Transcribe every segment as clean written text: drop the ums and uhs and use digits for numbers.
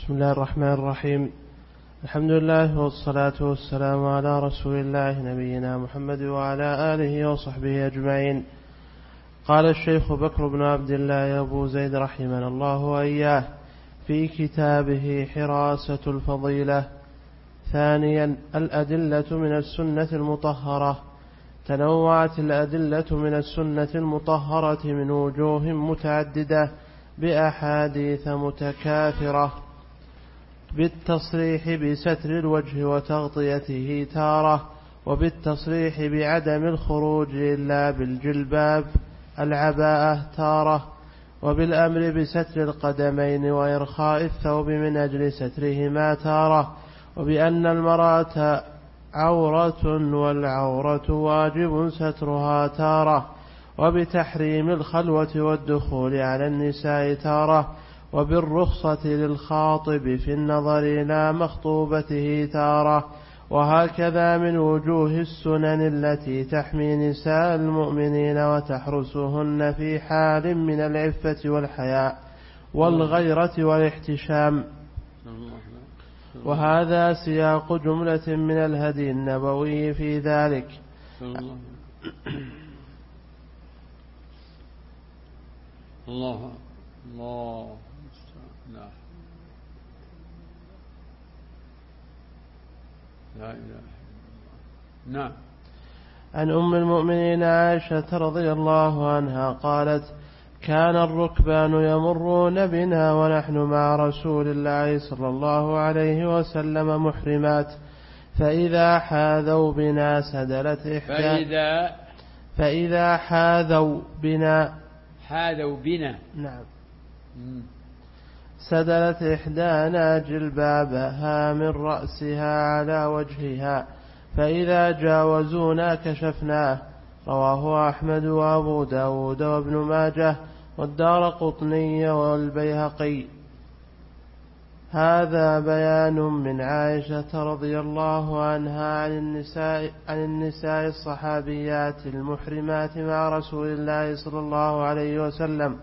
بسم الله الرحمن الرحيم. الحمد لله والصلاة والسلام على رسول الله نبينا محمد وعلى آله وصحبه أجمعين. قال الشيخ بكر بن عبد الله أبو زيد رحمنا الله وإياه في كتابه حراسة الفضيلة: ثانيا، الأدلة من السنة المطهرة. تنوعت الأدلة من السنة المطهرة من وجوه متعددة بأحاديث متكاثرة، بالتصريح بستر الوجه وتغطيته تارة، وبالتصريح بعدم الخروج إلا بالجلباب العباءة تارة، وبالأمر بستر القدمين وإرخاء الثوب من أجل سترهما تارة، وبأن المرأة عورة والعورة واجب سترها تارة، وبتحريم الخلوة والدخول على النساء تارة، وبالرخصة للخاطب في النظر إلى مخطوبته تارة. وهكذا من وجوه السنن التي تحمي نساء المؤمنين وتحرسهن في حال من العفة والحياء والغيرة والاحتشام. وهذا سياق جملة من الهدي النبوي في ذلك. الله لا إله إلا الله. نعم. عن أم المؤمنين عائشة رضي الله عنها قالت: كان الركبان يمرون بنا ونحن مع رسول الله صلى الله عليه وسلم محرمات، فإذا حاذوا بنا سدلت فإذا حاذوا بنا نعم سدلت إحدانا جلبابها من رأسها على وجهها، فإذا جاوزونا كشفناه. رواه أحمد وأبو داود وابن ماجه والدارقطني والبيهقي. هذا بيان من عائشة رضي الله عنها عن النساء الصحابيات المحرمات مع رسول الله صلى الله عليه وسلم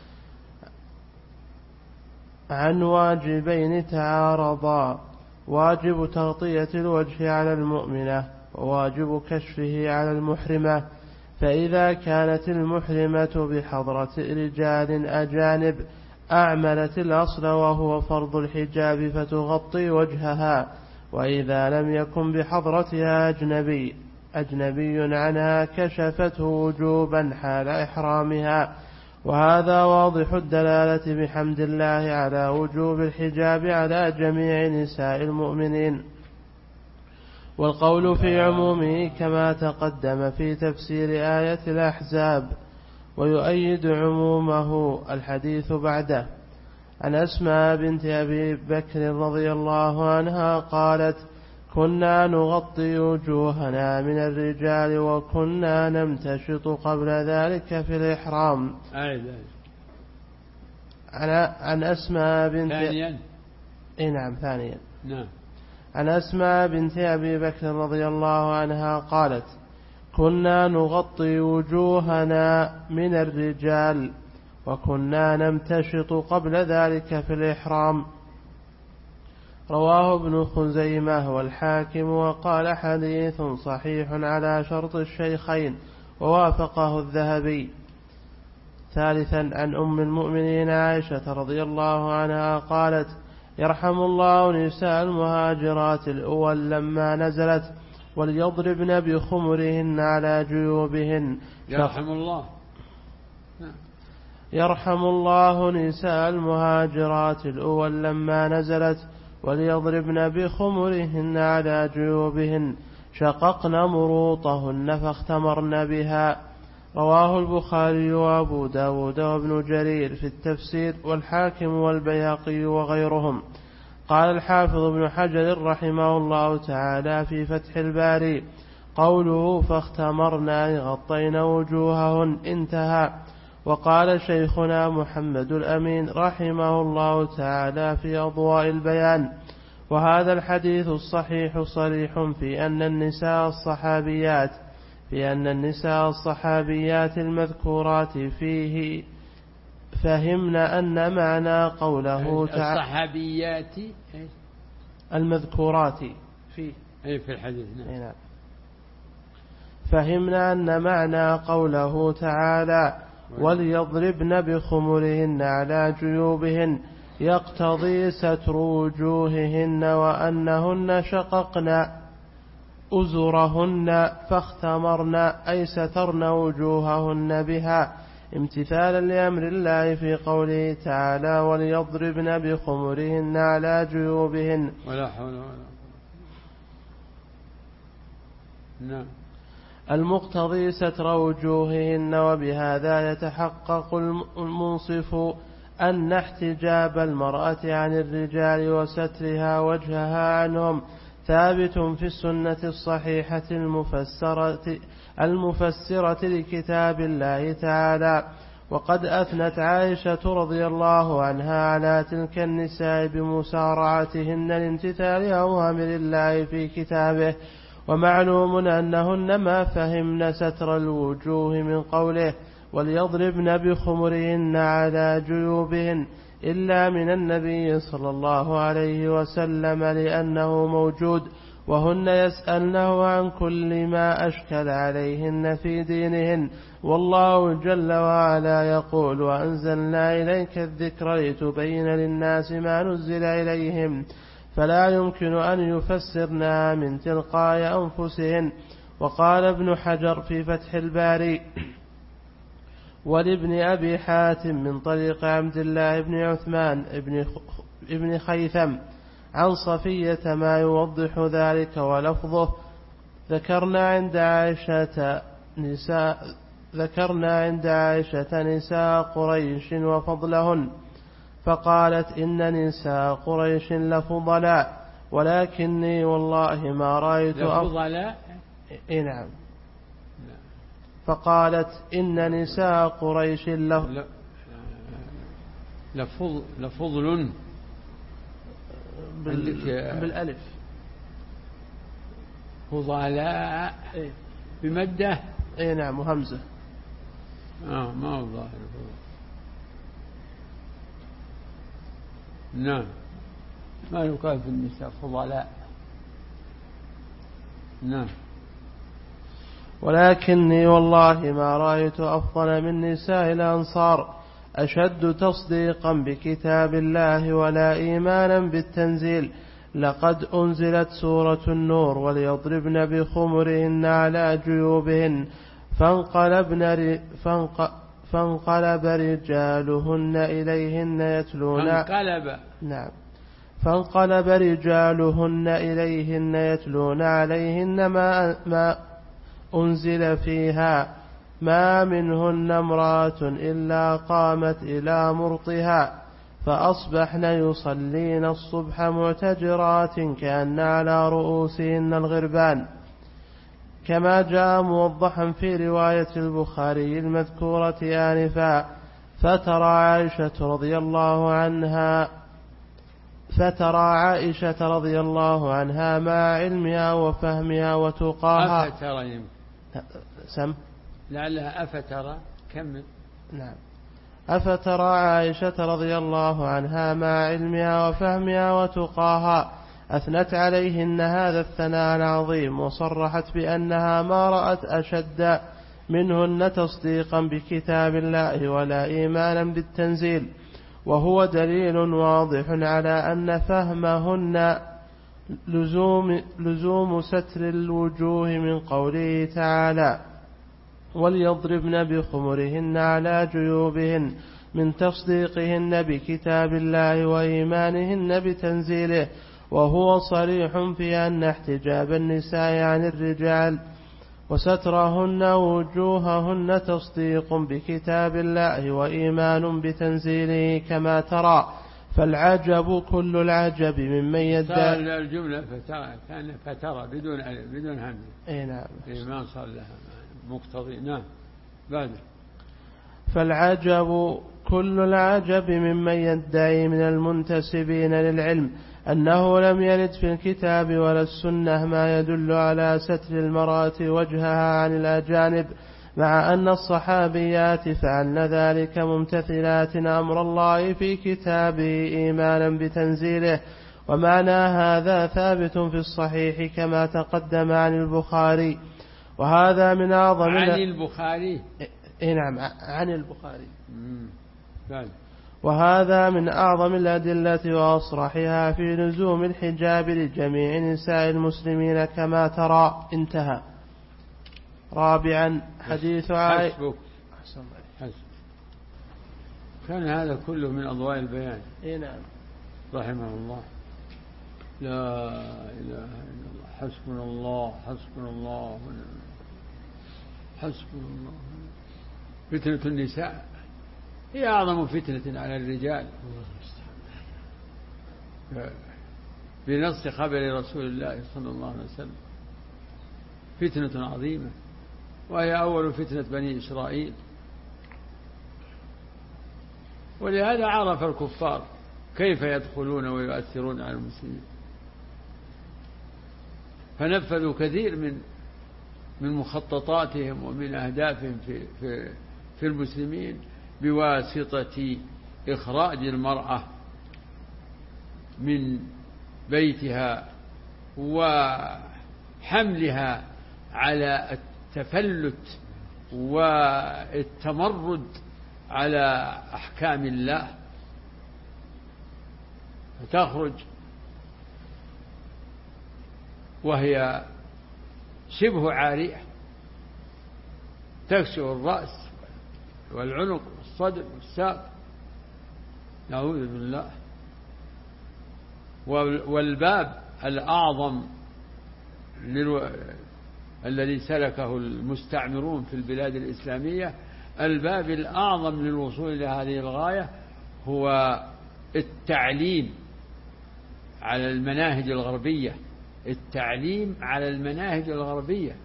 عن واجبين تعارضا: واجب تغطية الوجه على المؤمنة، وواجب كشفه على المحرمة. فإذا كانت المحرمة بحضرة رجال أجانب أعملت الأصل وهو فرض الحجاب فتغطي وجهها، وإذا لم يكن بحضرتها أجنبي عنها كشفته وجوبا حال إحرامها. وهذا واضح الدلالة بحمد الله على وجوب الحجاب على جميع نساء المؤمنين، والقول في عمومه كما تقدم في تفسير آية الأحزاب، ويؤيد عمومه الحديث بعده. عن أسماء بنت أبي بكر رضي الله عنها قالت: كنا نغطي وجوهنا من الرجال وكنا نمتشط قبل ذلك في الإحرام. عن أسماء بنت ثانيا. نعم. عن أسماء بنت أبي بكر رضي الله عنها قالت: كنا نغطي وجوهنا من الرجال وكنا نمتشط قبل ذلك في الإحرام. رواه ابن خزيمة والحاكم وقال: حديث صحيح على شرط الشيخين، ووافقه الذهبي. ثالثا، عن أم المؤمنين عائشة رضي الله عنها قالت: يرحم الله نساء المهاجرات الأول لما نزلت وليضربن بخمرهن على جيوبهن. يرحم الله نساء المهاجرات الأول لما نزلت وليضربن بخمرهن على جيوبهن، شققن مروطهن فاختمرن بها. رواه البخاري وأبو داود وابن جرير في التفسير والحاكم والبيهقي وغيرهم. قال الحافظ ابن حجر رحمه الله تعالى في فتح الباري: قوله فاختمرن غطين وجوههن انتهى. وقال شيخنا محمد الأمين رحمه الله تعالى في أضواء البيان: وهذا الحديث الصحيح صريح في أن النساء الصحابيات المذكورات فيه فهمنا أن معنى قوله تعالى الصحابيات المذكورات في الحديث. نعم. فهمنا أن معنى قوله تعالى وليضربن بخمرهن على جيوبهن يقتضي ستر وجوههن وأنهن شققن أزرهن فاختمرن أي سترن وجوههن بها امتثالا لأمر الله في قوله تعالى وليضربن بخمرهن على جيوبهن ولا حول ولا قوة. نعم. المقتضي ستر وجوههن. وبهذا يتحقق المنصف أن احتجاب المرأة عن الرجال وسترها وجهها عنهم ثابت في السنة الصحيحة المفسرة لكتاب الله تعالى. وقد أثنت عائشة رضي الله عنها على تلك النساء بمسارعتهن لامتثال أوامر الله في كتابه. ومعلوم أنهن ما فهمن ستر الوجوه من قوله وليضربن بخمرهن على جيوبهن إلا من النبي صلى الله عليه وسلم لأنه موجود وهن يسألنه عن كل ما أشكل عليهن في دينهن. والله جل وعلا يقول وأنزلنا إليك الذكر لتبين للناس ما نزل إليهم فلا يمكن أن يفسرنا من تلقاء أنفسهن. وقال ابن حجر في فتح الباري ولابن أبي حاتم من طريق عبد الله بن عثمان ابن خيثم عن صفية ما يوضح ذلك ولفظه ذكرنا عند عائشة نساء قريش وفضلهن فقالت إن نساء قريش لفضلاء ولكني والله ما رأيت لفضلاء. نعم. فقالت إن نساء قريش لفضل بالألف فضلاء بمده. نعم وهمزة. ما هو ظاهر. نعم ما يقال في النساء فضلاء. نعم. ولكني والله ما رأيت أفضل من نساء الأنصار أشد تصديقا بكتاب الله ولا إيمانا بالتنزيل. لقد أنزلت سورة النور وليضربن بخمرهن على جيوبهن فانقلب رجالهن إليهن يتلون فانقلب رجالهن إليهن يتلون عليهن ما أنزل فيها ما منهن امرأة إلا قامت إلى مرطها فأصبحن يصلين الصبح معتجرات كأن على رؤوسهن الغربان كما جاء موضحا في رواية البخاري المذكورة آنفا. فترى عائشة رضي الله عنها مع علمها وفهمها وتقاها لعلها أفترى كمل. نعم. أفترى عائشة رضي الله عنها مع علمها وفهمها وتقاها أثنت عليهن هذا الثناء العظيم وصرحت بأنها ما رأت أشد منهن تصديقا بكتاب الله ولا إيمانا بالتنزيل. وهو دليل واضح على أن فهمهن لزوم ستر الوجوه من قوله تعالى وليضربن بخمرهن على جيوبهن من تصديقهن بكتاب الله وإيمانهن بتنزيله. وهو صريح في أن احتجاب النساء عن الرجال وسترهن وجوههن تصديق بكتاب الله وإيمان بتنزيله كما ترى. فالعجب كل العجب ممن يدعي الجملة فترى بدون همزة. نعم. ما صار لها مقتضي. نعم. بعد. فالعجب كل العجب ممن يدعي من المنتسبين للعلم أنه لم يرد في الكتاب ولا السنة ما يدل على ستر المرأة وجهها عن الأجانب مع أن الصحابيات فعلن ذلك ممتثلات أمر الله في كتابه إيمانا بتنزيله، ومعنى هذا ثابت في الصحيح كما تقدم عن البخاري. وهذا من أعظم عن البخاري. نعم عن البخاري. فعلا. وهذا من أعظم الأدلة وأصرحها في لزوم الحجاب لجميع نساء المسلمين كما ترى. انتهى. رابعا حديث عائشة. كان هذا كله من أضواء البيان. نعم. رحمه الله. لا إله إلا الله. حسبنا الله حسبنا الله حسبنا الله. فتنة النساء هي أعظم فتنة على الرجال بنص خبر رسول الله صلى الله عليه وسلم. فتنة عظيمة، وهي أول فتنة بني إسرائيل. ولهذا عرف الكفار كيف يدخلون ويؤثرون على المسلمين، فنفذوا كثير من مخططاتهم ومن أهدافهم في المسلمين بواسطة إخراج المرأة من بيتها وحملها على التفلت والتمرد على أحكام الله، فتخرج وهي شبه عارية، تكشف الرأس والعنق والصدر والساق، نعوذ بالله. والباب الأعظم الذي سلكه المستعمرون في البلاد الإسلامية، الباب الأعظم للوصول إلى هذه الغاية هو التعليم على المناهج الغربية. التعليم على المناهج الغربية.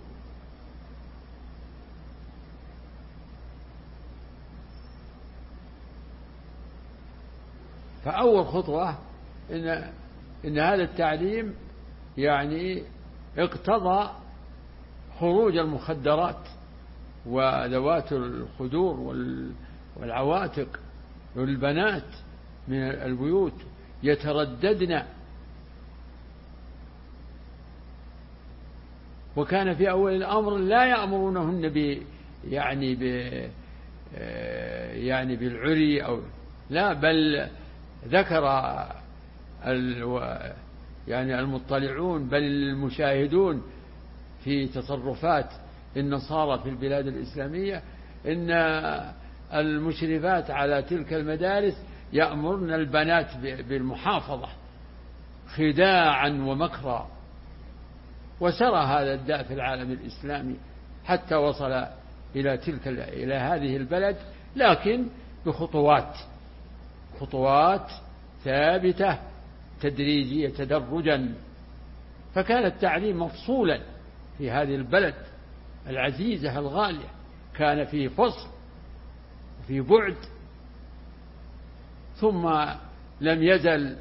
فأول خطوة إن هذا التعليم يعني اقتضى خروج المخدرات وذوات الخدور والعواتق والبنات من البيوت يترددن. وكان في أول الأمر لا يأمرونهن يعني بالعري أو لا، بل ذكر يعني المطلعون بل المشاهدون في تصرفات النصارى في البلاد الإسلامية إن المشرفات على تلك المدارس يأمرن البنات بالمحافظة خداعا ومكرا. وسرى هذا الداء في العالم الإسلامي حتى وصل إلى هذه البلد، لكن بخطوات ثابتة تدريجية تدرجا. فكان التعليم مفصولا في هذه البلد العزيزة الغالية، كان فيه فصل وفيه بعد. ثم لم يزل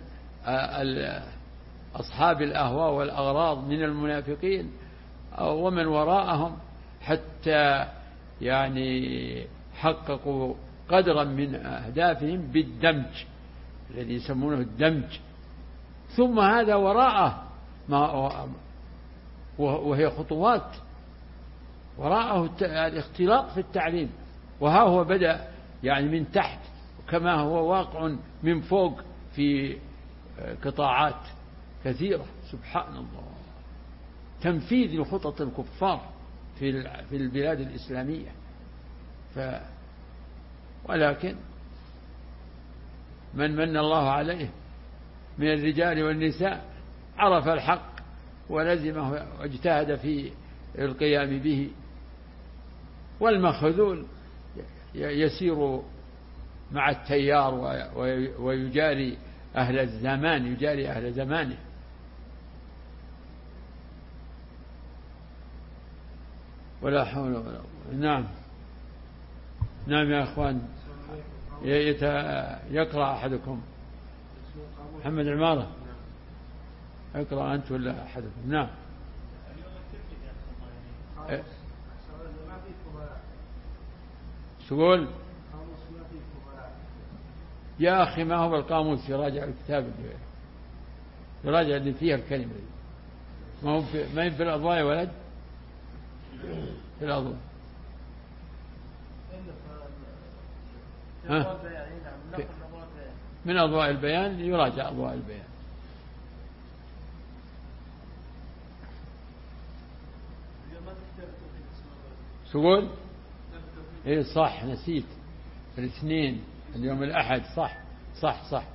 أصحاب الأهواء والأغراض من المنافقين ومن وراءهم حتى يعني حققوا قدرا من أهدافهم بالدمج الذي يسمونه الدمج. ثم هذا وراءه وهي خطوات وراءه الاختلاط في التعليم. وها هو بدأ يعني من تحت كما هو واقع من فوق في قطاعات كثيرة. سبحان الله، تنفيذ لخطط الكفار في البلاد الإسلامية. ولكن من الله عليه من الرجال والنساء عرف الحق ولزمه واجتهد في القيام به، والمخذول يسير مع التيار ويجاري أهل الزمان، يجاري أهل زمانه. ولا حول ولا قوة. نعم يا أخوان، يقرأ أحدكم. محمد عمارة، اقرأ أنت ولا أحدكم؟ نعم. تقول يا أخي ما هو القاموس، يراجع الكتاب يراجع اللي فيها الكلمة دي. ما هي في الأضواء يا ولد، في الأضواء. من أضواء البيان يراجع أضواء البيان. تقول إيه صح، نسيت الاثنين اليوم الأحد، صح.